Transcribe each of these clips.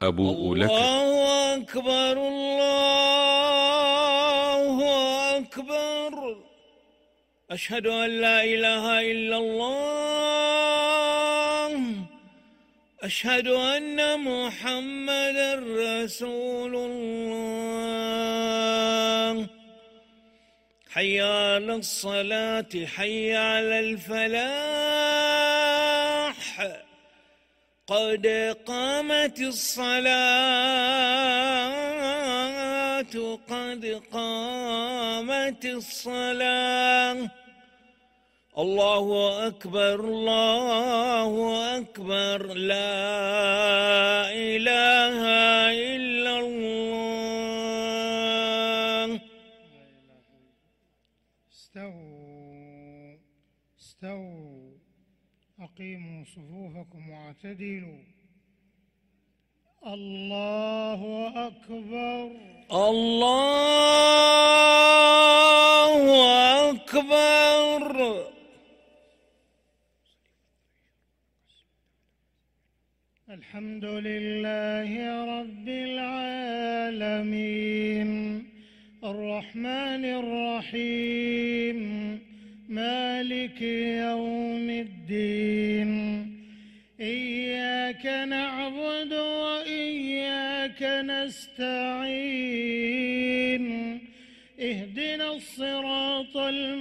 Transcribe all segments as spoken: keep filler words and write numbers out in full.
أبوء لك. الله أكبر الله أكبر. أشهد أن لا إله إلا الله. أشهد أن محمدًا رسول الله. حي على الصلاة حي على الفلاح. قد قامت الصلاة قد قامت الصلاة. الله أكبر الله أكبر. لا إله إلا الله. استووا استووا أقيموا صفوفكم واعتدلوا. الله أكبر الله أكبر. الحمد لله رب العالمين الرحمن الرحيم مالك يوم الدين. إياك نعبد وإياك نستعين. اهدنا الصراط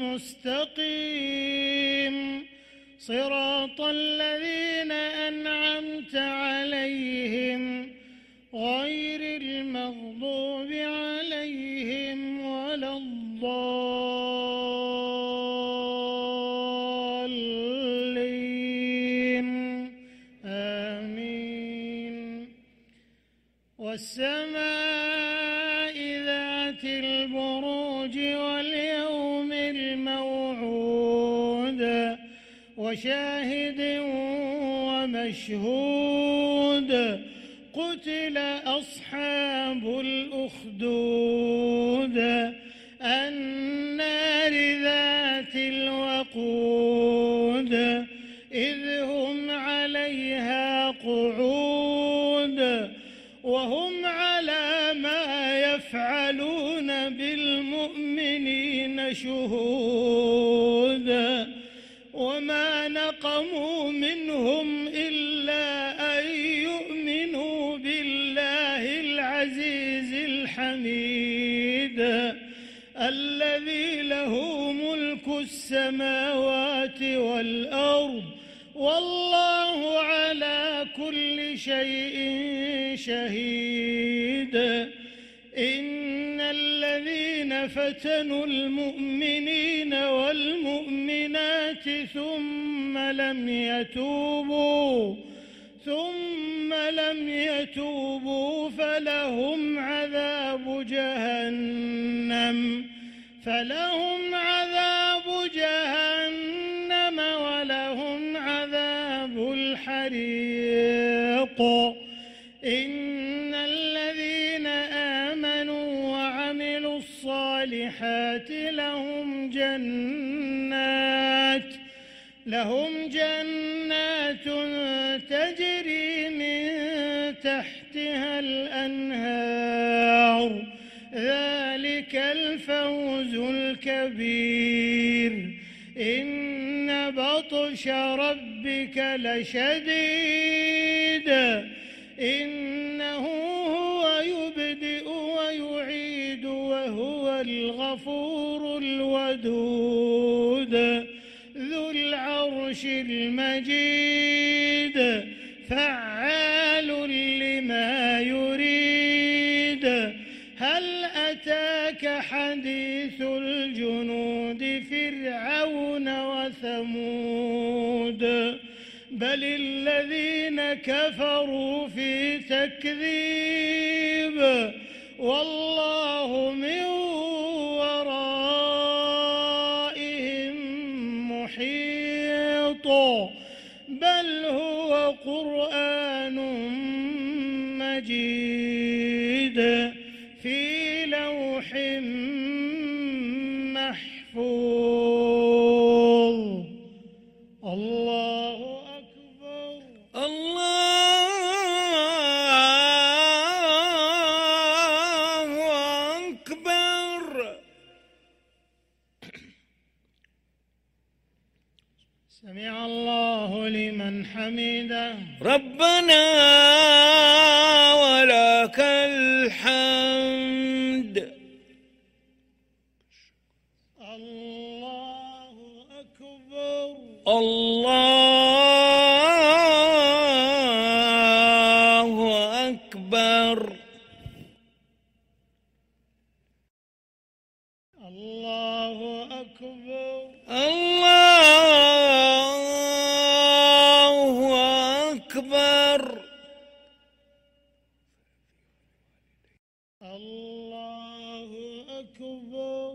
المستقيم صراط الذين أنعمت عليهم غير المغضوب عليهم ولا الضالين. آمين. والسماء ذات البروج واليوم الموعود وشاهد ومشهود. قتل أصحاب الأخدود النار ذات الوقود إذ هم عليها قعود وهم على ما يفعلون بالمؤمنين شهود. وما نقموا منهم إلا أن يؤمنوا بالله العزيز الحميد الذي له ملك السماوات والأرض والله على كل شيء شهيد. إن الذين فتنوا المؤمنين والمؤمنات ثم لم يتوبوا ثم لم يتوبوا فلهم عذاب جهنم فلهم عذاب جهنم ولهم عذاب الحريق. إن الذين آمنوا وعملوا الصالحات لهم جنات لهم جنات تجري من تحتها الأنهار ذلك الفوز الكبير. إن بطش ربك لشديد إنه هو يبدئ ويعيد وهو الغفور الودود ذو العرش المجيد فعال لما يريد. هل أتاك حديث الجنود فرعون وثمود بل الذين كفروا في تكذيب والله من ورائهم محيط. بل هو قرآن مجيد في لوح محفوظ. الله أكبر الله حميده. ربنا ولك الحمد. الله أكبر. الله أكبر. الله أكبر. الله أكبر. الله أكبر.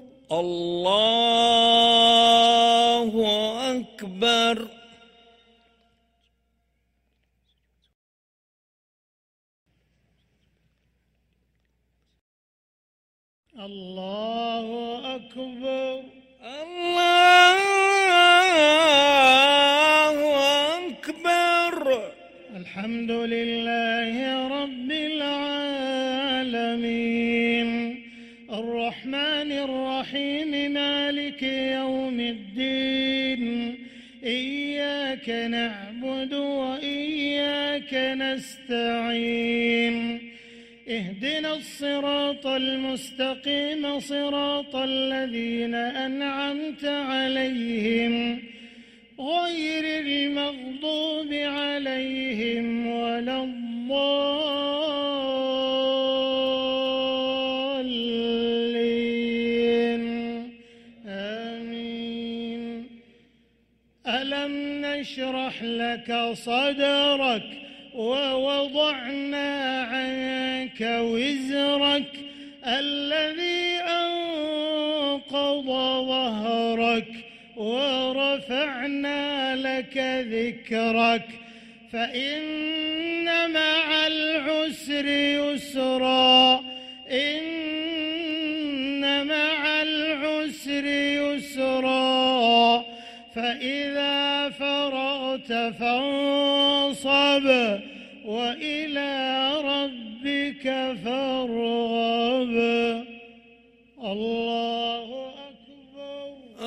الله أكبر. الله أكبر. الله أكبر. الحمد لله رب العالمين الرحمن الرحيم مالك يوم الدين إياك نعبد وإياك نستعين اهدنا الصراط المستقيم صراط الذين أنعمت عليهم غير المغضوب عليهم ولا الضالين آمين. ألم نشرح لك صدرك ووضعنا عنك وزرك الذي أنقض ظهرك ورفعنا لك ذكرك فإن مع العسر يسرا إن مع العسر يسرا فإذا فرغت فانصب وإلى ربك فارغب. الله أكبر.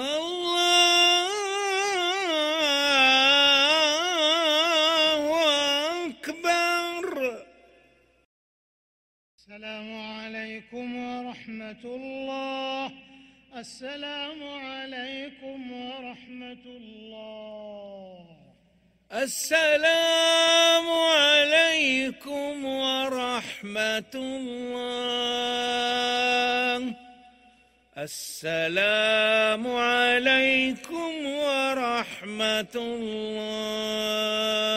الله أكبر. السلام عليكم ورحمة الله. السلام عليكم ورحمة الله. السلام عليكم ورحمة الله. السلام عليكم ورحمة الله.